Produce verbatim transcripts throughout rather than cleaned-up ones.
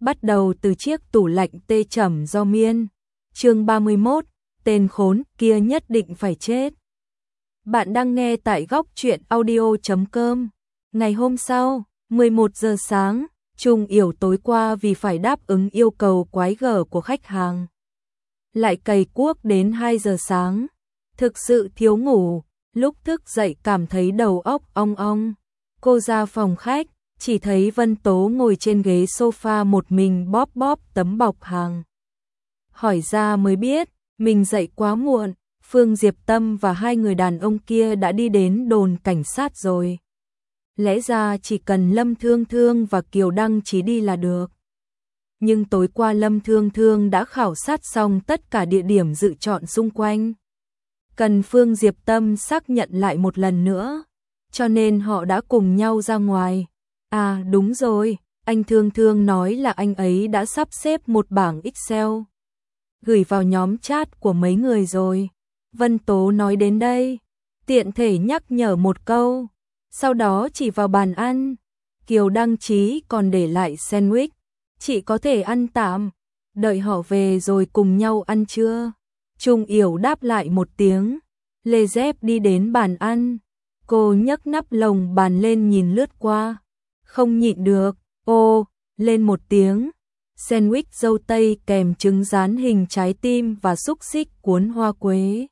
Bắt đầu từ chiếc tủ lạnh tê chẩm do miên. Chương ba mươi mốt, tên khốn kia nhất định phải chết. Bạn đang nghe tại góc truyện audio chấm com. Ngày hôm sau, mười một giờ sáng, Trung Yểu tối qua vì phải đáp ứng yêu cầu quái gở của khách hàng, lại cày cuốc đến hai giờ sáng. Thực sự thiếu ngủ, lúc thức dậy cảm thấy đầu óc ong ong. Cô ra phòng khách, chỉ thấy Vân Tố ngồi trên ghế sofa một mình bóp bóp tấm bọc hàng. Hỏi ra mới biết, mình dậy quá muộn, Phương Diệp Tâm và hai người đàn ông kia đã đi đến đồn cảnh sát rồi. Lẽ ra chỉ cần Lâm Thương Thương và Kiều Đăng Chí đi là được. Nhưng tối qua Lâm Thương Thương đã khảo sát xong tất cả địa điểm dự chọn xung quanh. Cần Phương Diệp Tâm xác nhận lại một lần nữa, cho nên họ đã cùng nhau ra ngoài. À đúng rồi, anh Thương Thương nói là anh ấy đã sắp xếp một bảng Excel, gửi vào nhóm chat của mấy người rồi. Vân Tố nói đến đây, tiện thể nhắc nhở một câu, sau đó chỉ vào bàn ăn. Kiều Đăng Chí còn để lại sandwich, chị có thể ăn tạm, đợi họ về rồi cùng nhau ăn trưa. Trung Yểu đáp lại một tiếng, lê dép đi đến bàn ăn. Cô nhấc nắp lồng bàn lên nhìn lướt qua, không nhịn được, ô, lên một tiếng. Sandwich dâu tây kèm trứng rán hình trái tim và xúc xích cuốn hoa quế.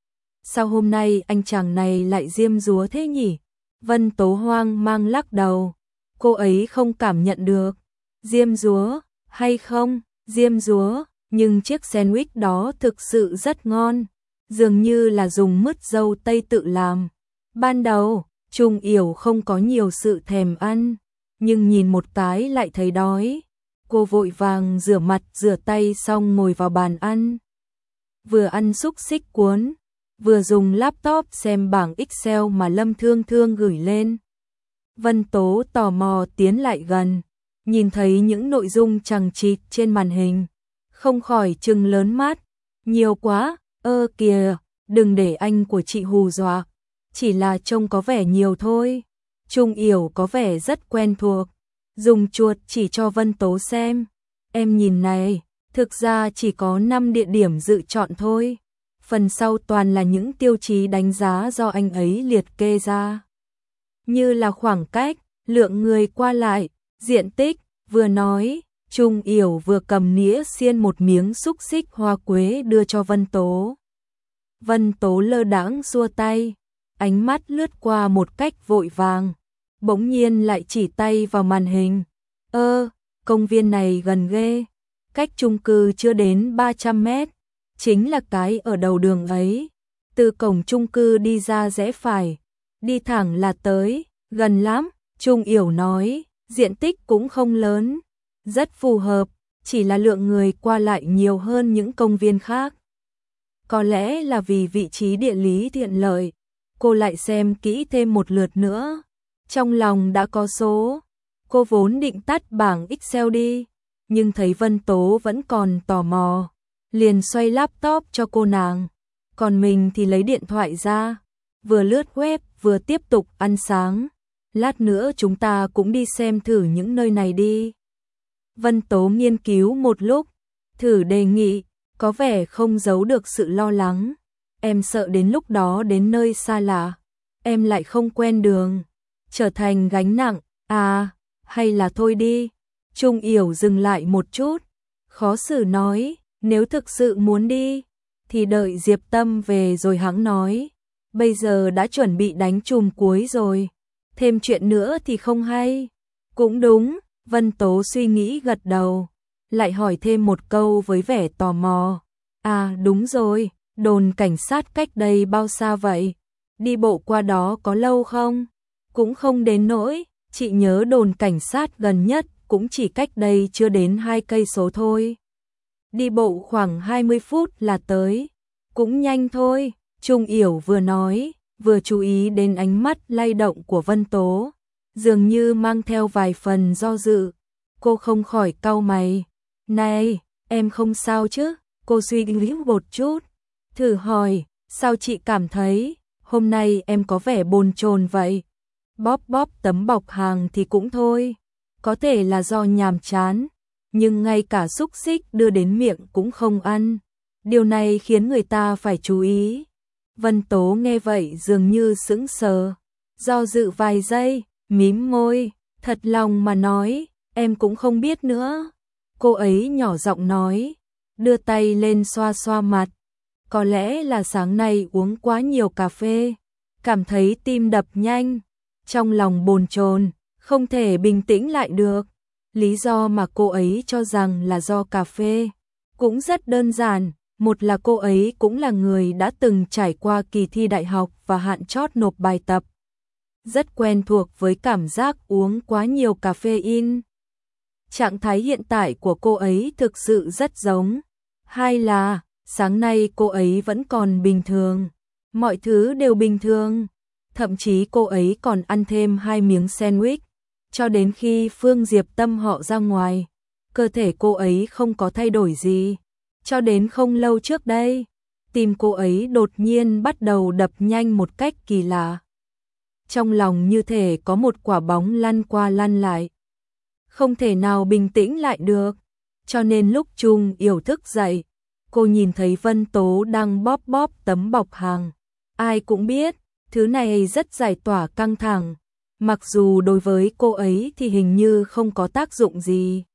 Sao hôm nay anh chàng này lại diêm dúa thế nhỉ? Vân Tố hoang mang lắc đầu, cô ấy không cảm nhận được. Diêm dúa, hay không, diêm dúa, nhưng chiếc sandwich đó thực sự rất ngon, dường như là dùng mứt dâu tây tự làm. Ban đầu, Trung Yểu không có nhiều sự thèm ăn, nhưng nhìn một cái lại thấy đói. Cô vội vàng rửa mặt rửa tay xong ngồi vào bàn ăn. Vừa ăn xúc xích cuốn, vừa dùng laptop xem bảng Excel mà Lâm Thương Thương gửi lên. Vân Tố tò mò tiến lại gần, nhìn thấy những nội dung chằng chịt trên màn hình, không khỏi trừng lớn mắt. Nhiều quá, ơ kìa, đừng để anh của chị hù dọa, chỉ là trông có vẻ nhiều thôi. Trung Yểu có vẻ rất quen thuộc, dùng chuột chỉ cho Vân Tố xem. Em nhìn này, thực ra chỉ có năm địa điểm dự chọn thôi. Phần sau toàn là những tiêu chí đánh giá do anh ấy liệt kê ra, như là khoảng cách, lượng người qua lại, diện tích. Vừa nói, Trung Yểu vừa cầm nĩa xiên một miếng xúc xích hoa quế đưa cho Vân Tố. Vân Tố lơ đãng xua tay, ánh mắt lướt qua một cách vội vàng, bỗng nhiên lại chỉ tay vào màn hình. Ơ, công viên này gần ghê, cách chung cư chưa đến ba trăm mét, chính là cái ở đầu đường ấy. Từ cổng chung cư đi ra rẽ phải, đi thẳng là tới, gần lắm. Trung Yểu nói, diện tích cũng không lớn, rất phù hợp, chỉ là lượng người qua lại nhiều hơn những công viên khác. Có lẽ là vì vị trí địa lý tiện lợi. Cô lại xem kỹ thêm một lượt nữa, trong lòng đã có số. Cô vốn định tắt bảng Excel đi, nhưng thấy Vân Tố vẫn còn tò mò, liền xoay laptop cho cô nàng, còn mình thì lấy điện thoại ra, vừa lướt web vừa tiếp tục ăn sáng. Lát nữa chúng ta cũng đi xem thử những nơi này đi. Vân Tố nghiên cứu một lúc, thử đề nghị, có vẻ không giấu được sự lo lắng. Em sợ đến lúc đó đến nơi xa lạ, em lại không quen đường, trở thành gánh nặng. À, hay là thôi đi. Trung Yểu dừng lại một chút, khó xử nói, nếu thực sự muốn đi, thì đợi Diệp Tâm về rồi hẵng nói. Bây giờ đã chuẩn bị đánh chùm cuối rồi, thêm chuyện nữa thì không hay. Cũng đúng, Vân Tố suy nghĩ gật đầu, lại hỏi thêm một câu với vẻ tò mò. À đúng rồi, đồn cảnh sát cách đây bao xa vậy? Đi bộ qua đó có lâu không? Cũng không đến nỗi, chị nhớ đồn cảnh sát gần nhất cũng chỉ cách đây chưa đến hai cây số thôi. Đi bộ khoảng hai mươi phút là tới, cũng nhanh thôi. Trung Yểu vừa nói, vừa chú ý đến ánh mắt lay động của Vân Tố, dường như mang theo vài phần do dự. Cô không khỏi cau mày. Này, em không sao chứ? Cô suy nghĩ một chút, thử hỏi, sao chị cảm thấy hôm nay em có vẻ bồn chồn vậy? Bóp bóp tấm bọc hàng thì cũng thôi, có thể là do nhàm chán, nhưng ngay cả xúc xích đưa đến miệng cũng không ăn. Điều này khiến người ta phải chú ý. Vân Tố nghe vậy dường như sững sờ, do dự vài giây, mím môi, thật lòng mà nói, em cũng không biết nữa. Cô ấy nhỏ giọng nói, đưa tay lên xoa xoa mặt. Có lẽ là sáng nay uống quá nhiều cà phê, cảm thấy tim đập nhanh, trong lòng bồn chồn, không thể bình tĩnh lại được. Lý do mà cô ấy cho rằng là do cà phê cũng rất đơn giản. Một là cô ấy cũng là người đã từng trải qua kỳ thi đại học và hạn chót nộp bài tập, rất quen thuộc với cảm giác uống quá nhiều caffeine. Trạng thái hiện tại của cô ấy thực sự rất giống. Hai là, sáng nay cô ấy vẫn còn bình thường, mọi thứ đều bình thường, thậm chí cô ấy còn ăn thêm hai miếng sandwich, cho đến khi Phương Diệp Tâm họ ra ngoài, cơ thể cô ấy không có thay đổi gì. Cho đến không lâu trước đây, tim cô ấy đột nhiên bắt đầu đập nhanh một cách kỳ lạ. Trong lòng như thể có một quả bóng lăn qua lăn lại, không thể nào bình tĩnh lại được. Cho nên lúc Trung Yểu thức dậy, cô nhìn thấy Vân Tố đang bóp bóp tấm bọc hàng. Ai cũng biết, thứ này rất giải tỏa căng thẳng, mặc dù đối với cô ấy thì hình như không có tác dụng gì.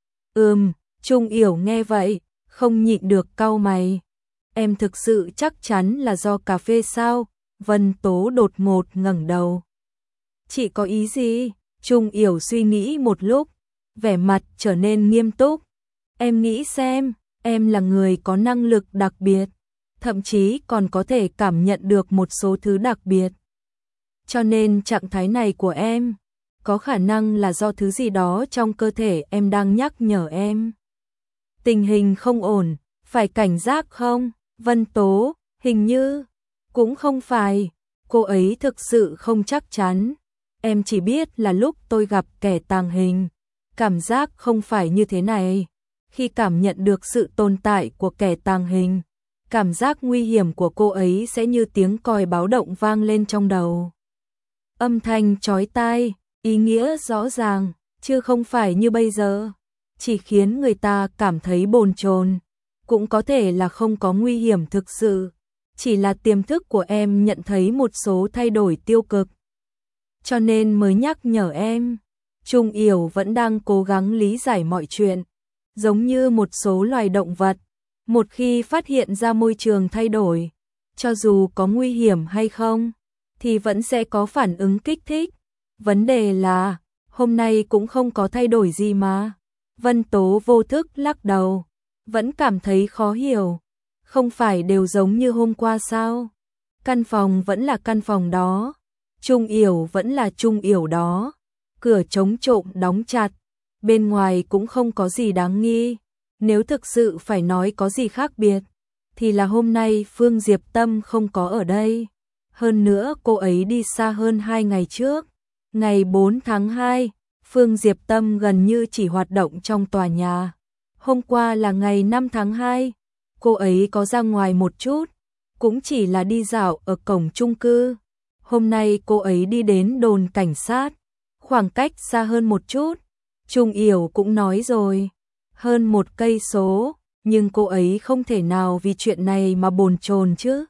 Ừm, Trung Yểu nghe vậy, không nhịn được cau mày. Em thực sự chắc chắn là do cà phê sao? Vân Tố đột ngột ngẩng đầu. Chị có ý gì? Trung Yểu suy nghĩ một lúc, vẻ mặt trở nên nghiêm túc. Em nghĩ xem, em là người có năng lực đặc biệt, thậm chí còn có thể cảm nhận được một số thứ đặc biệt. Cho nên trạng thái này của em, có khả năng là do thứ gì đó trong cơ thể em đang nhắc nhở em. Tình hình không ổn, phải cảnh giác không? Vân Tố, hình như, cũng không phải, cô ấy thực sự không chắc chắn. Em chỉ biết là lúc tôi gặp kẻ tàng hình, cảm giác không phải như thế này. Khi cảm nhận được sự tồn tại của kẻ tàng hình, cảm giác nguy hiểm của cô ấy sẽ như tiếng còi báo động vang lên trong đầu. Âm thanh chói tai, ý nghĩa rõ ràng, chứ không phải như bây giờ, chỉ khiến người ta cảm thấy bồn chồn. Cũng có thể là không có nguy hiểm thực sự, chỉ là tiềm thức của em nhận thấy một số thay đổi tiêu cực, cho nên mới nhắc nhở em. Trung Yểu vẫn đang cố gắng lý giải mọi chuyện, giống như một số loài động vật, một khi phát hiện ra môi trường thay đổi, cho dù có nguy hiểm hay không, thì vẫn sẽ có phản ứng kích thích. Vấn đề là, hôm nay cũng không có thay đổi gì mà. Vân Tố vô thức lắc đầu, vẫn cảm thấy khó hiểu. Không phải đều giống như hôm qua sao? Căn phòng vẫn là căn phòng đó, Trung Yểu vẫn là Trung Yểu đó, cửa chống trộm đóng chặt, bên ngoài cũng không có gì đáng nghi. Nếu thực sự phải nói có gì khác biệt, thì là hôm nay Phương Diệp Tâm không có ở đây. Hơn nữa cô ấy đi xa hơn hai ngày trước. Ngày bốn tháng hai, Phương Diệp Tâm gần như chỉ hoạt động trong tòa nhà. Hôm qua là ngày năm tháng hai, cô ấy có ra ngoài một chút, cũng chỉ là đi dạo ở cổng chung cư. Hôm nay cô ấy đi đến đồn cảnh sát, khoảng cách xa hơn một chút. Trung Yểu cũng nói rồi, hơn một cây số, nhưng cô ấy không thể nào vì chuyện này mà bồn chồn chứ.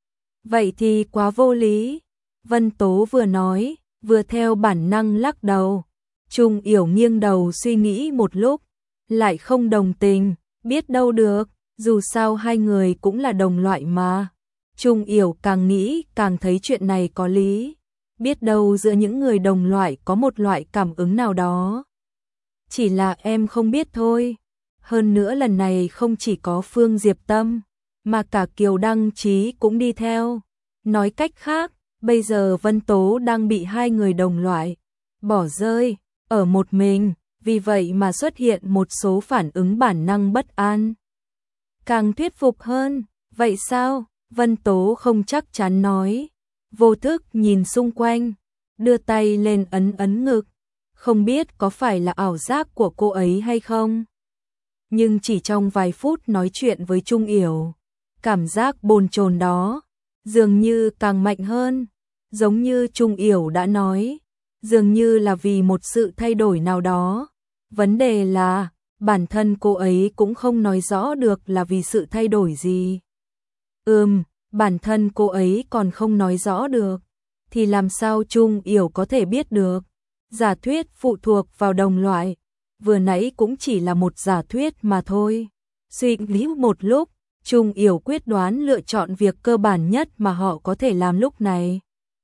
Vậy thì quá vô lý. Vân Tố vừa nói, vừa theo bản năng lắc đầu. Trung Yểu nghiêng đầu suy nghĩ một lúc, lại không đồng tình, biết đâu được, dù sao hai người cũng là đồng loại mà. Trung Yểu càng nghĩ càng thấy chuyện này có lý, biết đâu giữa những người đồng loại có một loại cảm ứng nào đó. Chỉ là em không biết thôi. Hơn nữa lần này không chỉ có Phương Diệp Tâm, mà cả Kiều Đăng Trí cũng đi theo. Nói cách khác, bây giờ Vân Tố đang bị hai người đồng loại bỏ rơi, ở một mình, vì vậy mà xuất hiện một số phản ứng bản năng bất an. Càng thuyết phục hơn, vậy sao? Vân Tố không chắc chắn nói, vô thức nhìn xung quanh, đưa tay lên ấn ấn ngực, không biết có phải là ảo giác của cô ấy hay không. Nhưng chỉ trong vài phút nói chuyện với Trung Yểu, cảm giác bồn chồn đó dường như càng mạnh hơn. Giống như Trung Yểu đã nói, dường như là vì một sự thay đổi nào đó. Vấn đề là, bản thân cô ấy cũng không nói rõ được là vì sự thay đổi gì. Ừm, bản thân cô ấy còn không nói rõ được, thì làm sao Trung Yểu có thể biết được. Giả thuyết phụ thuộc vào đồng loại, vừa nãy cũng chỉ là một giả thuyết mà thôi. Suy nghĩ một lúc, Trung Yểu quyết đoán lựa chọn việc cơ bản nhất mà họ có thể làm lúc này.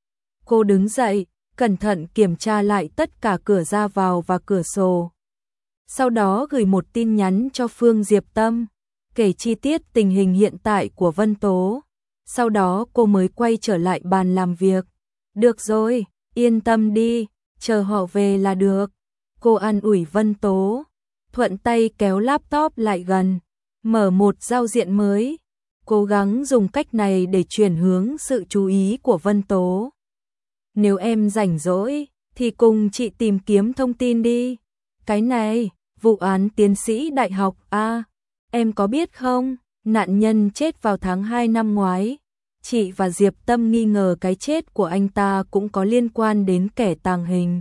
Cô đứng dậy, cẩn thận kiểm tra lại tất cả cửa ra vào và cửa sổ. Sau đó gửi một tin nhắn cho Phương Diệp Tâm, kể chi tiết tình hình hiện tại của Vân Tố. Sau đó cô mới quay trở lại bàn làm việc. Được rồi, yên tâm đi, chờ họ về là được. Cô an ủi Vân Tố, thuận tay kéo laptop lại gần, mở một giao diện mới, cố gắng dùng cách này để chuyển hướng sự chú ý của Vân Tố. Nếu em rảnh rỗi, thì cùng chị tìm kiếm thông tin đi. Cái này, vụ án tiến sĩ đại học A, em có biết không, nạn nhân chết vào tháng hai năm ngoái. Chị và Diệp Tâm nghi ngờ cái chết của anh ta cũng có liên quan đến kẻ tàng hình.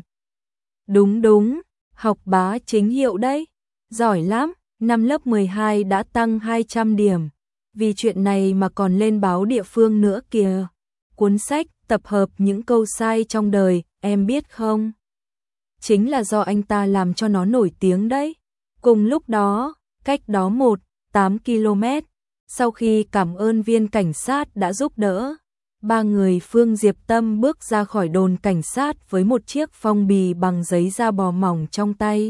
Đúng đúng, học bá chính hiệu đấy. Giỏi lắm, năm lớp mười hai đã tăng hai trăm điểm. Vì chuyện này mà còn lên báo địa phương nữa kìa. Cuốn sách tập hợp những câu sai trong đời, em biết không? Chính là do anh ta làm cho nó nổi tiếng đấy. Cùng lúc đó, cách đó một, tám ki lô mét, sau khi cảm ơn viên cảnh sát đã giúp đỡ, ba người Phương Diệp Tâm bước ra khỏi đồn cảnh sát với một chiếc phong bì bằng giấy da bò mỏng trong tay.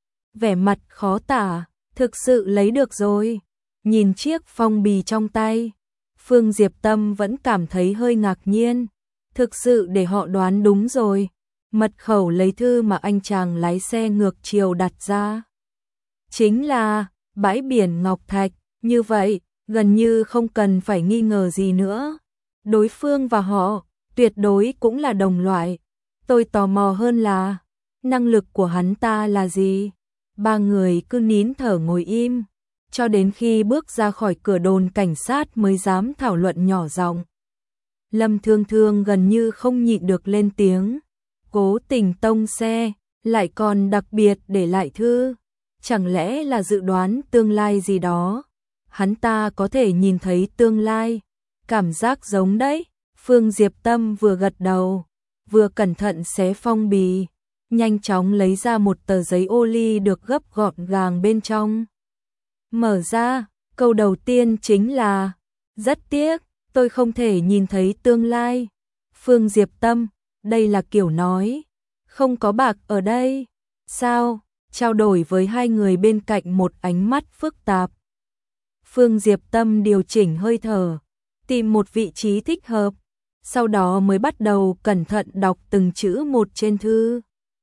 Vẻ mặt khó tả, thực sự lấy được rồi. Nhìn chiếc phong bì trong tay, Phương Diệp Tâm vẫn cảm thấy hơi ngạc nhiên. Thực sự để họ đoán đúng rồi. Mật khẩu lấy thư mà anh chàng lái xe ngược chiều đặt ra chính là bãi biển Ngọc Thạch. Như vậy, gần như không cần phải nghi ngờ gì nữa. Đối phương và họ tuyệt đối cũng là đồng loại. Tôi tò mò hơn là năng lực của hắn ta là gì. Ba người cứ nín thở ngồi im, cho đến khi bước ra khỏi cửa đồn cảnh sát mới dám thảo luận nhỏ giọng. Lâm Thương Thương gần như không nhịn được lên tiếng. Cố tình tông xe, lại còn đặc biệt để lại thư. Chẳng lẽ là dự đoán tương lai gì đó? Hắn ta có thể nhìn thấy tương lai. Cảm giác giống đấy. Phương Diệp Tâm vừa gật đầu, vừa cẩn thận xé phong bì, nhanh chóng lấy ra một tờ giấy ô ly được gấp gọn gàng bên trong. Mở ra, câu đầu tiên chính là: rất tiếc, tôi không thể nhìn thấy tương lai. Phương Diệp Tâm, đây là kiểu nói không có bạc ở đây sao? Trao đổi với hai người bên cạnh một ánh mắt phức tạp. Phương Diệp Tâm điều chỉnh hơi thở, tìm một vị trí thích hợp, sau đó mới bắt đầu cẩn thận đọc từng chữ một trên thư.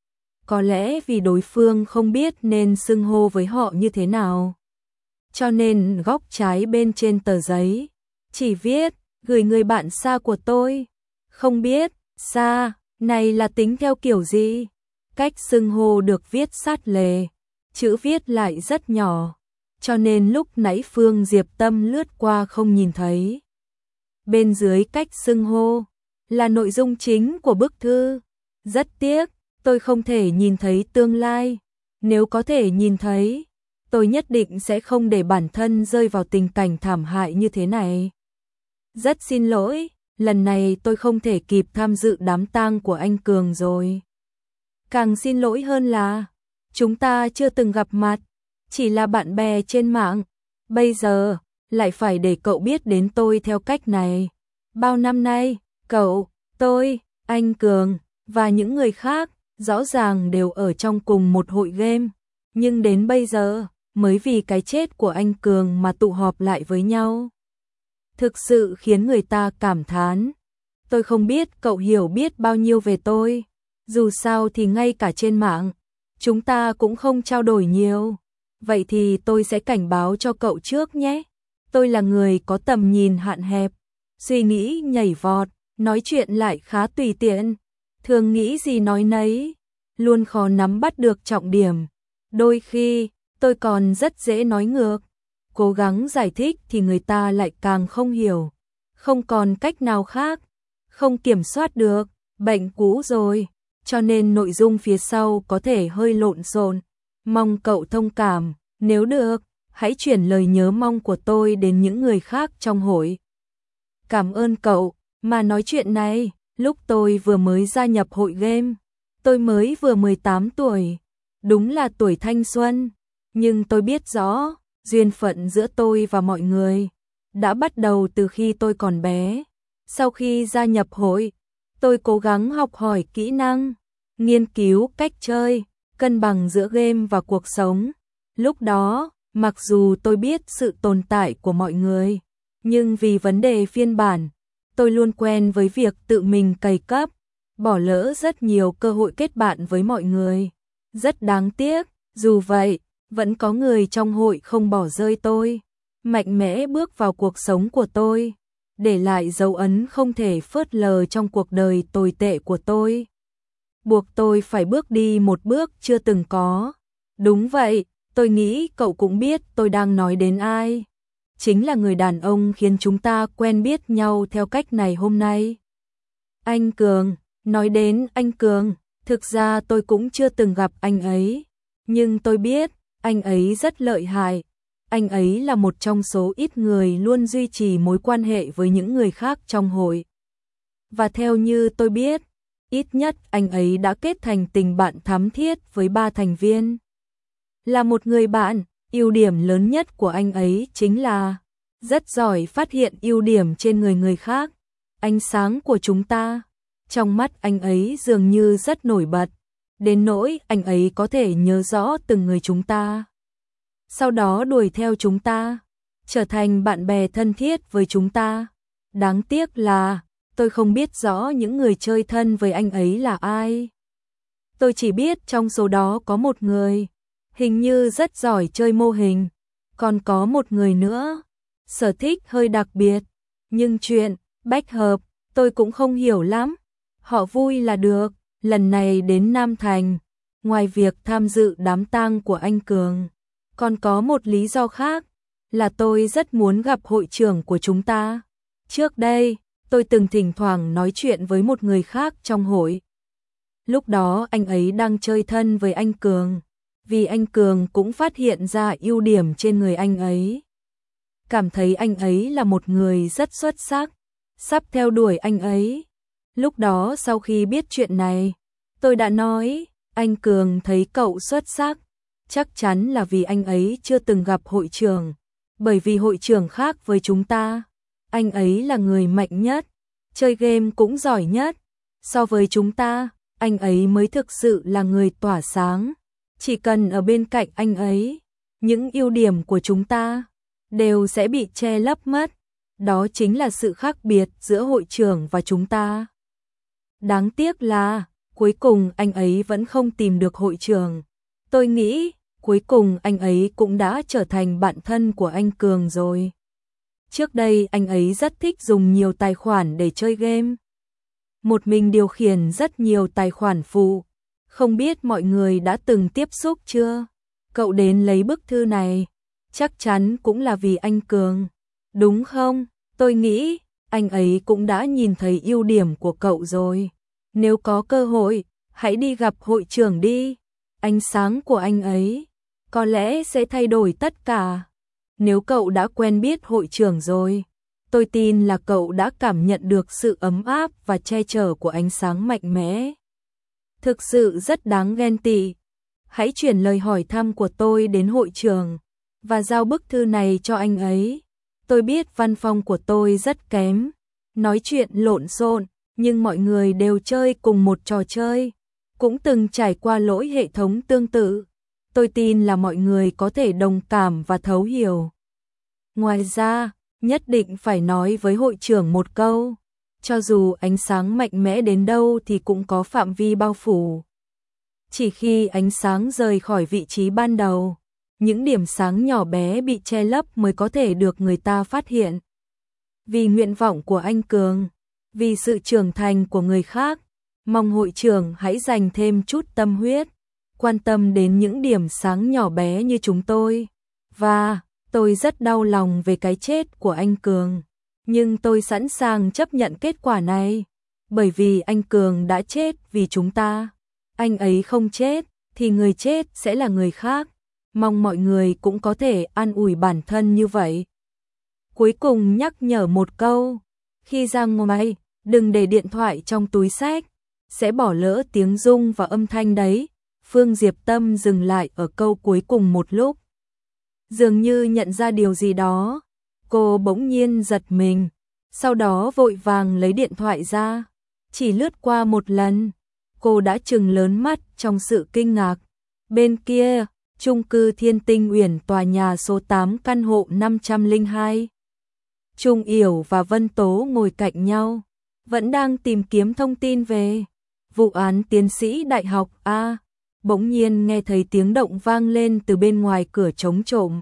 Có lẽ vì đối phương không biết nên xưng hô với họ như thế nào, cho nên góc trái bên trên tờ giấy chỉ viết gửi người bạn xa của tôi. Không biết xa này là tính theo kiểu gì? Cách xưng hô được viết sát lề, chữ viết lại rất nhỏ, cho nên lúc nãy Phương Diệp Tâm lướt qua không nhìn thấy. Bên dưới cách xưng hô là nội dung chính của bức thư. Rất tiếc, tôi không thể nhìn thấy tương lai. Nếu có thể nhìn thấy, tôi nhất định sẽ không để bản thân rơi vào tình cảnh thảm hại như thế này. Rất xin lỗi, lần này tôi không thể kịp tham dự đám tang của anh Cường rồi. Càng xin lỗi hơn là chúng ta chưa từng gặp mặt, chỉ là bạn bè trên mạng. Bây giờ lại phải để cậu biết đến tôi theo cách này. Bao năm nay, cậu, tôi, anh Cường và những người khác rõ ràng đều ở trong cùng một hội game, nhưng đến bây giờ mới vì cái chết của anh Cường mà tụ họp lại với nhau. Thực sự khiến người ta cảm thán. Tôi không biết cậu hiểu biết bao nhiêu về tôi. Dù sao thì ngay cả trên mạng, chúng ta cũng không trao đổi nhiều. Vậy thì tôi sẽ cảnh báo cho cậu trước nhé. Tôi là người có tầm nhìn hạn hẹp, suy nghĩ nhảy vọt, nói chuyện lại khá tùy tiện. Thường nghĩ gì nói nấy, luôn khó nắm bắt được trọng điểm. Đôi khi, tôi còn rất dễ nói ngược. Cố gắng giải thích thì người ta lại càng không hiểu. Không còn cách nào khác, không kiểm soát được, bệnh cũ rồi. Cho nên nội dung phía sau có thể hơi lộn xộn, mong cậu thông cảm. Nếu được, hãy chuyển lời nhớ mong của tôi đến những người khác trong hội. Cảm ơn cậu, mà nói chuyện này, lúc tôi vừa mới gia nhập hội game, tôi mới vừa mười tám tuổi, đúng là tuổi thanh xuân, nhưng tôi biết rõ, duyên phận giữa tôi và mọi người đã bắt đầu từ khi tôi còn bé. Sau khi gia nhập hội, tôi cố gắng học hỏi kỹ năng, nghiên cứu cách chơi, cân bằng giữa game và cuộc sống. Lúc đó, mặc dù tôi biết sự tồn tại của mọi người, nhưng vì vấn đề phiên bản, tôi luôn quen với việc tự mình cày cấp, bỏ lỡ rất nhiều cơ hội kết bạn với mọi người. Rất đáng tiếc, dù vậy, vẫn có người trong hội không bỏ rơi tôi, mạnh mẽ bước vào cuộc sống của tôi, để lại dấu ấn không thể phớt lờ trong cuộc đời tồi tệ của tôi. Buộc tôi phải bước đi một bước chưa từng có. Đúng vậy, tôi nghĩ cậu cũng biết tôi đang nói đến ai. Chính là người đàn ông khiến chúng ta quen biết nhau theo cách này hôm nay. Anh Cường, nói đến anh Cường, thực ra tôi cũng chưa từng gặp anh ấy. Nhưng tôi biết, anh ấy rất lợi hại. Anh ấy là một trong số ít người luôn duy trì mối quan hệ với những người khác trong hội. Và theo như tôi biết, ít nhất anh ấy đã kết thành tình bạn thắm thiết với ba thành viên. Là một người bạn, ưu điểm lớn nhất của anh ấy chính là rất giỏi phát hiện ưu điểm trên người người khác. Ánh sáng của chúng ta, trong mắt anh ấy dường như rất nổi bật, đến nỗi anh ấy có thể nhớ rõ từng người chúng ta. Sau đó đuổi theo chúng ta, trở thành bạn bè thân thiết với chúng ta. Đáng tiếc là, tôi không biết rõ những người chơi thân với anh ấy là ai. Tôi chỉ biết trong số đó có một người, hình như rất giỏi chơi mô hình, còn có một người nữa, sở thích hơi đặc biệt, nhưng chuyện, bách hợp, tôi cũng không hiểu lắm. Họ vui là được, lần này đến Nam Thành, ngoài việc tham dự đám tang của anh Cường, còn có một lý do khác, là tôi rất muốn gặp hội trưởng của chúng ta. Trước đây, tôi từng thỉnh thoảng nói chuyện với một người khác trong hội. Lúc đó anh ấy đang chơi thân với anh Cường, vì anh Cường cũng phát hiện ra ưu điểm trên người anh ấy. Cảm thấy anh ấy là một người rất xuất sắc, sắp theo đuổi anh ấy. Lúc đó sau khi biết chuyện này, tôi đã nói, anh Cường thấy cậu xuất sắc, chắc chắn là vì anh ấy chưa từng gặp hội trưởng, bởi vì hội trưởng khác với chúng ta. Anh ấy là người mạnh nhất, chơi game cũng giỏi nhất. So với chúng ta, anh ấy mới thực sự là người tỏa sáng. Chỉ cần ở bên cạnh anh ấy, những ưu điểm của chúng ta đều sẽ bị che lấp mất. Đó chính là sự khác biệt giữa hội trưởng và chúng ta. Đáng tiếc là, cuối cùng anh ấy vẫn không tìm được hội trưởng. Tôi nghĩ, cuối cùng anh ấy cũng đã trở thành bạn thân của anh Cường rồi. Trước đây anh ấy rất thích dùng nhiều tài khoản để chơi game. Một mình điều khiển rất nhiều tài khoản phụ. Không biết mọi người đã từng tiếp xúc chưa? Cậu đến lấy bức thư này, chắc chắn cũng là vì anh Cường, đúng không? Tôi nghĩ, anh ấy cũng đã nhìn thấy ưu điểm của cậu rồi. Nếu có cơ hội, hãy đi gặp hội trưởng đi. Ánh sáng của anh ấy có lẽ sẽ thay đổi tất cả. Nếu cậu đã quen biết hội trưởng rồi, tôi tin là cậu đã cảm nhận được sự ấm áp và che chở của ánh sáng mạnh mẽ. Thực sự rất đáng ghen tị. Hãy chuyển lời hỏi thăm của tôi đến hội trưởng và giao bức thư này cho anh ấy. Tôi biết văn phong của tôi rất kém, nói chuyện lộn xộn, nhưng mọi người đều chơi cùng một trò chơi, cũng từng trải qua lỗi hệ thống tương tự. Tôi tin là mọi người có thể đồng cảm và thấu hiểu. Ngoài ra, nhất định phải nói với hội trưởng một câu, cho dù ánh sáng mạnh mẽ đến đâu thì cũng có phạm vi bao phủ. Chỉ khi ánh sáng rời khỏi vị trí ban đầu, những điểm sáng nhỏ bé bị che lấp mới có thể được người ta phát hiện. Vì nguyện vọng của anh Cường, vì sự trưởng thành của người khác, mong hội trưởng hãy dành thêm chút tâm huyết, quan tâm đến những điểm sáng nhỏ bé như chúng tôi. Và tôi rất đau lòng về cái chết của anh Cường, nhưng tôi sẵn sàng chấp nhận kết quả này, bởi vì anh Cường đã chết vì chúng ta. Anh ấy không chết, thì người chết sẽ là người khác. mong mọi người cũng có thể an ủi bản thân như vậy. Cuối cùng nhắc nhở một câu, khi ra ngoài, đừng để điện thoại trong túi xách, sẽ bỏ lỡ tiếng rung và âm thanh đấy. Phương Diệp Tâm dừng lại ở câu cuối cùng một lúc. Dường như nhận ra điều gì đó, cô bỗng nhiên giật mình, sau đó vội vàng lấy điện thoại ra. Chỉ lướt qua một lần, cô đã trừng lớn mắt trong sự kinh ngạc. Bên kia, chung cư Thiên Tinh Uyển tòa nhà số tám căn hộ năm trăm lẻ hai. Trung Yểu và Vân Tố ngồi cạnh nhau, vẫn đang tìm kiếm thông tin về vụ án tiến sĩ đại học A. Bỗng nhiên nghe thấy tiếng động vang lên từ bên ngoài cửa trống trộm.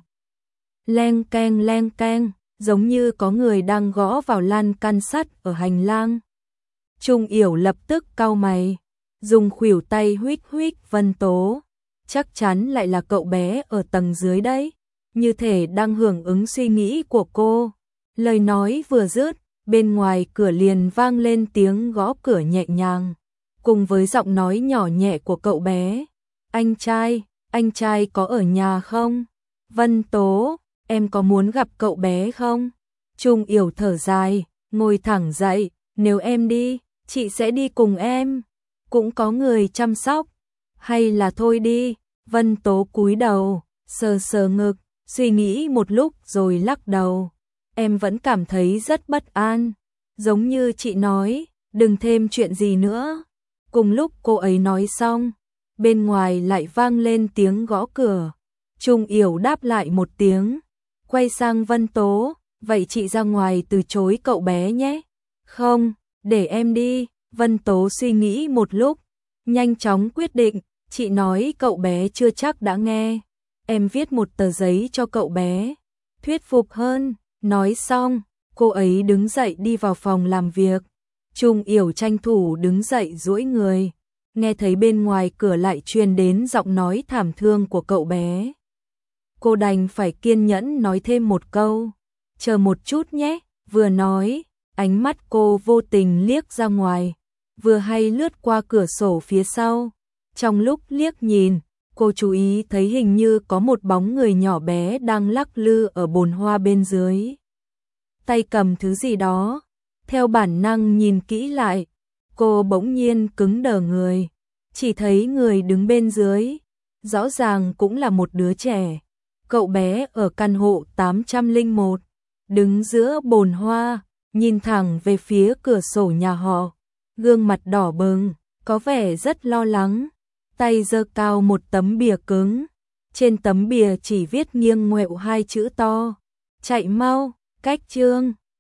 Leng keng leng keng, giống như có người đang gõ vào lan can sắt ở hành lang. Trung Yểu lập tức cau mày, dùng khuỷu tay huých huých Vân Tố. Chắc chắn lại là cậu bé ở tầng dưới đấy, như thể đang hưởng ứng suy nghĩ của cô. Lời nói vừa dứt, bên ngoài cửa liền vang lên tiếng gõ cửa nhẹ nhàng, cùng với giọng nói nhỏ nhẹ của cậu bé. Anh trai, anh trai có ở nhà không? Vân Tố, em có muốn gặp cậu bé không? Trung Yểu thở dài, ngồi thẳng dậy, nếu em đi, chị sẽ đi cùng em. Cũng có người chăm sóc. Hay là thôi đi. Vân Tố cúi đầu, sờ sờ ngực, suy nghĩ một lúc rồi lắc đầu. Em vẫn cảm thấy rất bất an. Giống như chị nói, đừng thêm chuyện gì nữa. Cùng lúc cô ấy nói xong, bên ngoài lại vang lên tiếng gõ cửa. Trung Yểu đáp lại một tiếng, quay sang Vân Tố, vậy chị ra ngoài từ chối cậu bé nhé. Không, để em đi. Vân Tố suy nghĩ một lúc, nhanh chóng quyết định, chị nói cậu bé chưa chắc đã nghe. Em viết một tờ giấy cho cậu bé, thuyết phục hơn. Nói xong, cô ấy đứng dậy đi vào phòng làm việc. Trung Yểu tranh thủ đứng dậy duỗi người, nghe thấy bên ngoài cửa lại truyền đến giọng nói thảm thương của cậu bé. Cô đành phải kiên nhẫn nói thêm một câu, chờ một chút nhé. Vừa nói, ánh mắt cô vô tình liếc ra ngoài, vừa hay lướt qua cửa sổ phía sau. Trong lúc liếc nhìn, cô chú ý thấy hình như có một bóng người nhỏ bé đang lắc lư ở bồn hoa bên dưới, tay cầm thứ gì đó. Theo bản năng nhìn kỹ lại, cô bỗng nhiên cứng đờ người, chỉ thấy người đứng bên dưới, rõ ràng cũng là một đứa trẻ. Cậu bé ở căn hộ tám trăm lẻ một, đứng giữa bồn hoa, nhìn thẳng về phía cửa sổ nhà họ, gương mặt đỏ bừng, có vẻ rất lo lắng, tay giơ cao một tấm bìa cứng, trên tấm bìa chỉ viết nghiêng ngoẹo hai chữ to, chạy mau, cách chương.